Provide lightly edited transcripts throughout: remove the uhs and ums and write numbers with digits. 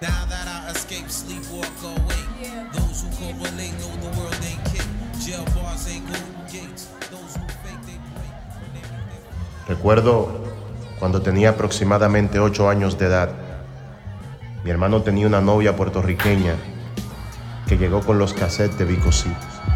Now that I escape, sleep, walk away. Those who correlate know the world ain't kick. Jail bars ain't golden gates. Those who fake, they break. Recuerdo cuando tenía aproximadamente 8 años de edad. Mi hermano tenía una novia puertorriqueña que llegó con los cassettes de Vico C.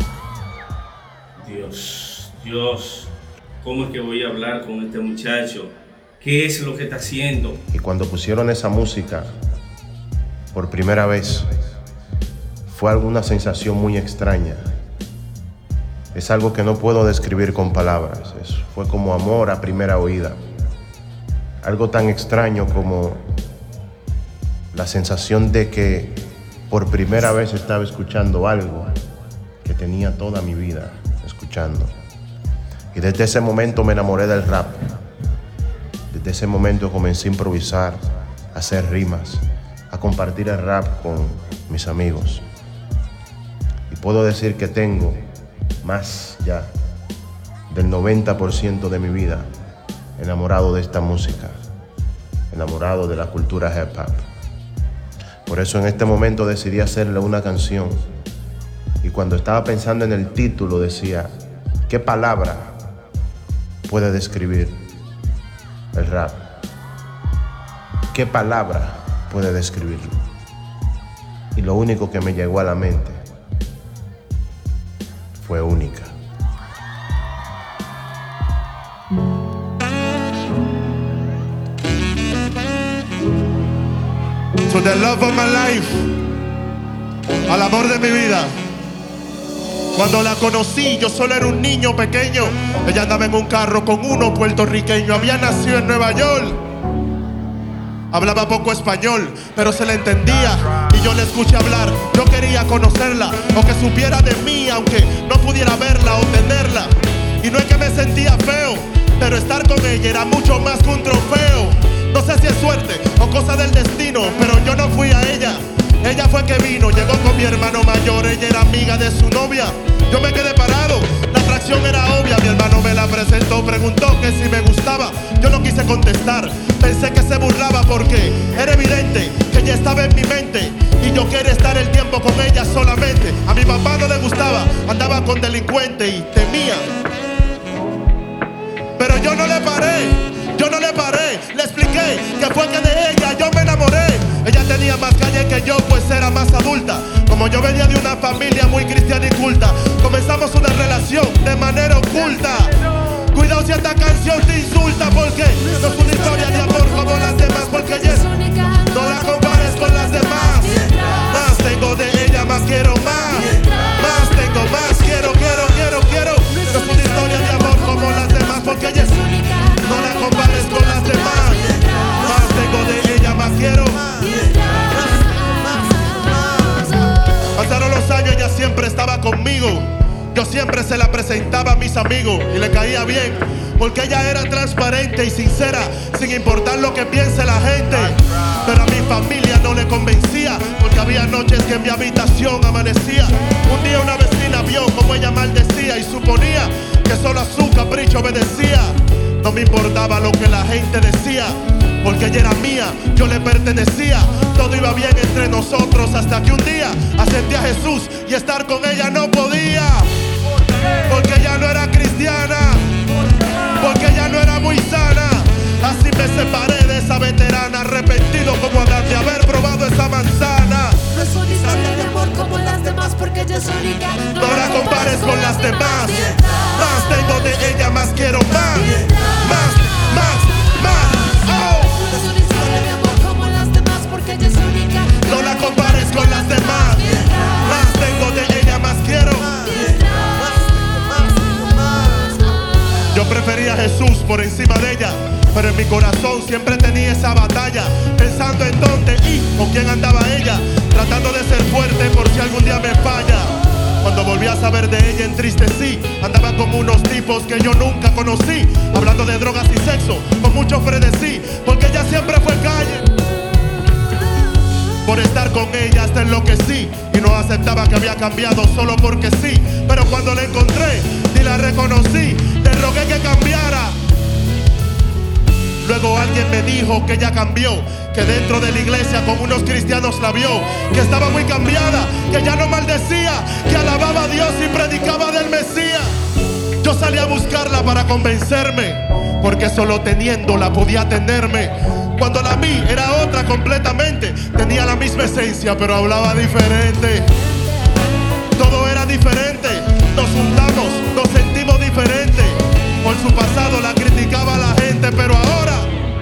Dios, ¿cómo es que voy a hablar con este muchacho? ¿Qué es lo que está haciendo? Y cuando pusieron esa música por primera vez, fue alguna sensación muy extraña. Es algo que no puedo describir con palabras. Fue como amor a primera oída. Algo tan extraño como la sensación de que por primera vez estaba escuchando algo que tenía toda mi vida escuchando. Y desde ese momento me enamoré del rap. Desde ese momento comencé a improvisar, a hacer rimas, a compartir el rap con mis amigos. Y puedo decir que tengo más ya del 90% de mi vida enamorado de esta música, enamorado de la cultura hip hop. Por eso en este momento decidí hacerle una canción. Y cuando estaba pensando en el título decía, ¿qué palabra puede describir el rap? ¿Qué palabra puede describirlo? Y lo único que me llegó a la mente fue única. To the love of my life, al amor de mi vida. Cuando la conocí, yo solo era un niño pequeño. Ella andaba en un carro con uno puertorriqueño. Había nacido en Nueva York. Hablaba poco español, pero se le entendía. Y yo le escuché hablar. Yo quería conocerla, o que supiera de mí, aunque no pudiera verla o tenerla. Y no es que me sentía feo, pero estar con ella era mucho más que un trofeo. No sé si es suerte o cosa del destino, pero yo no fui a ella. Ella fue que vino, llegó con mi hermano mayor. Ella era amiga de su novia. Yo me quedé parado, la atracción era obvia. Mi hermano me la presentó, preguntó que si me gustaba. Yo no quise contestar, pensé que se burlaba porque era evidente que ella estaba en mi mente. Y yo quería estar el tiempo con ella solamente. A mi papá no le gustaba, andaba con delincuentes y temía. Pero yo no le paré, le expliqué que fue que de ella yo me enamoré. Ella tenía más calle que yo, pues era más adulta. Como yo venía de una familia muy cristiana y culta, comenzamos una relación de manera oculta. Cuidado si esta canción te insulta, porque no es una historia de amor como las demás, porque ella no la compares con las demás. Más tengo de ella, más quiero más. Más tengo, más quiero. No es una historia de amor como las demás, porque ella no la compares con las demás. Más tengo de ella, más quiero. Pasaron los años, ella siempre estaba conmigo. Yo siempre se la presentaba a mis amigos y le caía bien, porque ella era transparente y sincera, sin importar lo que piense la gente. Pero a mi familia no le convencía, porque había noches que en mi habitación amanecía. Un día una vecina vio como ella maldecía y suponía que solo a su capricho obedecía. No me importaba lo que la gente decía, porque ella era mía, yo le pertenecía. Todo iba bien entre nosotros hasta que un día acepté a Jesús y estar con ella no podía. Porque ella no era cristiana, porque ella no era muy sana. Así me separé de esa veterana, arrepentido como Adán de haber probado esa manzana. No es una historia de amor como las demás, porque ella es única. No la compares con las demás. Más tengo de ella, más quiero más. Más. Oh. No es una historia de amor como las demás, porque ella es única. No la compares con las demás. Más tengo de ella, más quiero. Yo prefería a Jesús por encima de ella, pero en mi corazón siempre tenía esa batalla, pensando en dónde y con quién andaba ella, tratando de ser fuerte por si algún día me falla. Cuando volví a saber de ella entristecí, andaba con unos tipos que yo nunca conocí, hablando de drogas y sexo, con mucho frenesí, porque ella siempre fue calle. Por estar con ella hasta enloquecí, y no aceptaba que había cambiado solo porque sí. Pero cuando la encontré y la reconocí, le rogué que cambiara. Luego alguien me dijo que ella cambió, que dentro de la iglesia con unos cristianos la vio, que estaba muy cambiada, que ya no maldecía, que alababa a Dios y predicaba del Mesías. Yo salí a buscarla para convencerme, porque solo teniéndola podía tenerme. Cuando la vi era otra completamente, tenía la misma esencia pero hablaba diferente. Todo era diferente, nos juntamos, nos sentimos diferentes. Por su pasado la criticaba la gente, pero ahora,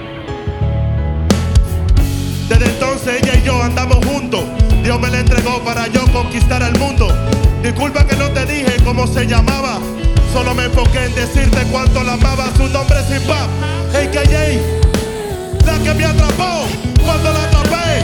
desde entonces ella y yo andamos juntos. Dios me la entregó para yo conquistar el mundo. Disculpa que no te dije cómo se llamaba, solo me enfoqué en decirte cuánto la amaba. Su nombre es Hip Hop, AKA la que me atrapó cuando la atrapé.